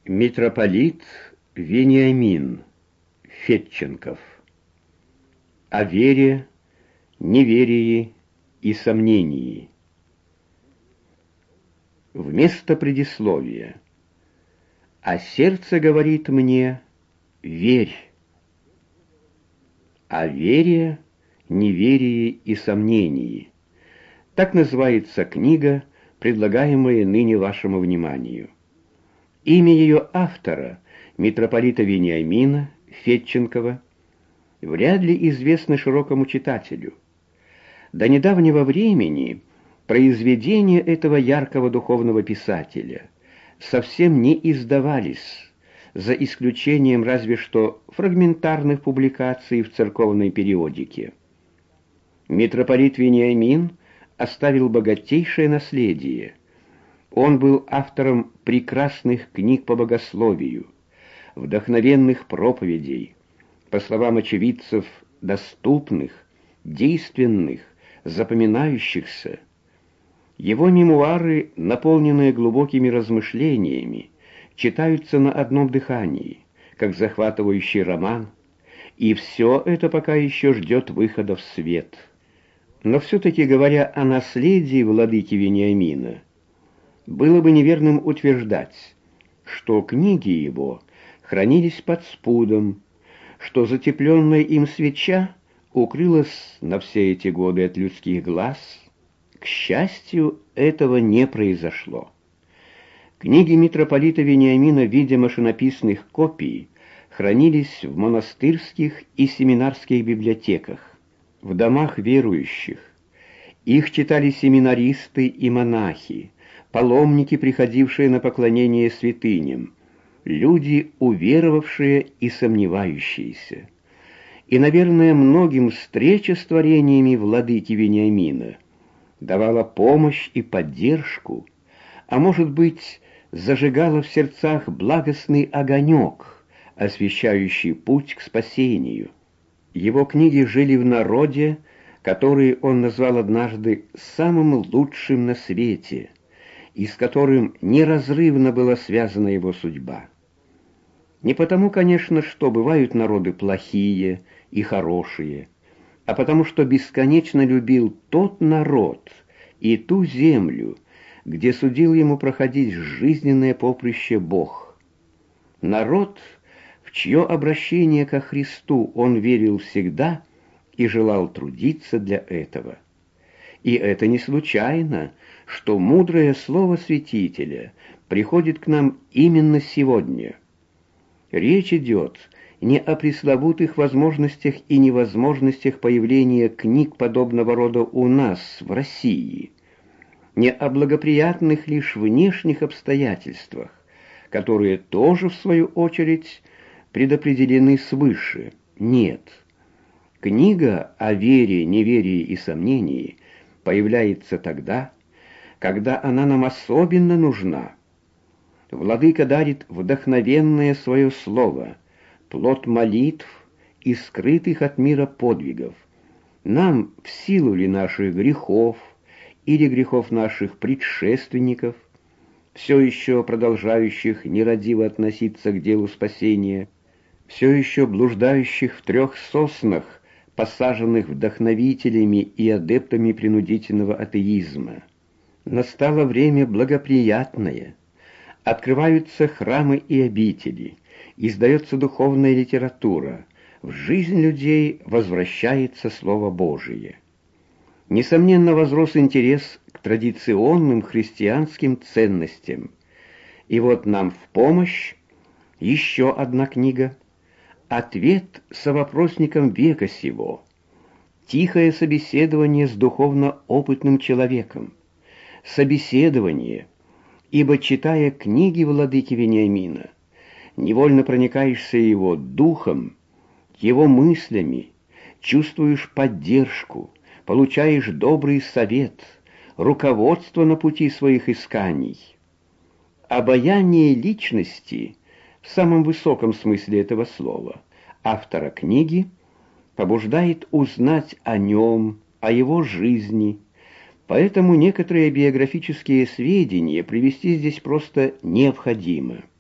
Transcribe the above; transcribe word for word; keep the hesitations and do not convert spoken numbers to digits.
Митрополит Вениамин Федченков. О вере, неверии и сомнении. Вместо предисловия. А сердце говорит мне: верь. О вере, неверии и сомнении. Так называется книга, предлагаемая ныне вашему вниманию. Имя ее автора, митрополита Вениамина Федченкова, вряд ли известно широкому читателю. До недавнего времени произведения этого яркого духовного писателя совсем не издавались, за исключением разве что фрагментарных публикаций в церковной периодике. Митрополит Вениамин оставил богатейшее наследие. Он был автором прекрасных книг по богословию, вдохновенных проповедей, по словам очевидцев, доступных, действенных, запоминающихся. Его мемуары, наполненные глубокими размышлениями, читаются на одном дыхании, как захватывающий роман, и все это пока еще ждет выхода в свет. Но все-таки, говоря о наследии владыки Вениамина, было бы неверным утверждать, что книги его хранились под спудом, что затепленная им свеча укрылась на все эти годы от людских глаз. К счастью, этого не произошло. Книги митрополита Вениамина в виде машинописных копий хранились в монастырских и семинарских библиотеках, в домах верующих. Их читали семинаристы и монахи, паломники, приходившие на поклонение святыням, люди, уверовавшие и сомневающиеся. И, наверное, многим встреча с творениями владыки Вениамина давала помощь и поддержку, а может быть, зажигала в сердцах благостный огонек, освещающий путь к спасению. Его книги жили в народе, который он назвал однажды самым лучшим на свете, и с которым неразрывно была связана его судьба. Не потому, конечно, что бывают народы плохие и хорошие, а потому что бесконечно любил тот народ и ту землю, где судил ему проходить жизненное поприще Бог. Народ, в чье обращение ко Христу он верил всегда и желал трудиться для этого. И это не случайно, что мудрое слово святителя приходит к нам именно сегодня. Речь идет не о пресловутых возможностях и невозможностях появления книг подобного рода у нас, в России, не о благоприятных лишь внешних обстоятельствах, которые тоже, в свою очередь, предопределены свыше. Нет. Книга о вере, неверии и сомнении появляется тогда, когда она нам особенно нужна. Владыка дарит вдохновенное свое слово, плод молитв и скрытых от мира подвигов. Нам в силу ли наших грехов или грехов наших предшественников, все еще продолжающих нерадиво относиться к делу спасения, все еще блуждающих в трех соснах, посаженных вдохновителями и адептами принудительного атеизма. Настало время благоприятное. Открываются храмы и обители, издается духовная литература, в жизнь людей возвращается Слово Божие. Несомненно, возрос интерес к традиционным христианским ценностям. И вот нам в помощь еще одна книга. Ответ совопросникам века сего. Тихое собеседование с духовно опытным человеком. Собеседование, ибо, читая книги владыки Вениамина, невольно проникаешься его духом, его мыслями, чувствуешь поддержку, получаешь добрый совет, руководство на пути своих исканий. Обаяние личности, в самом высоком смысле этого слова, автора книги, побуждает узнать о нем, о его жизни, поэтому некоторые биографические сведения привести здесь просто необходимо.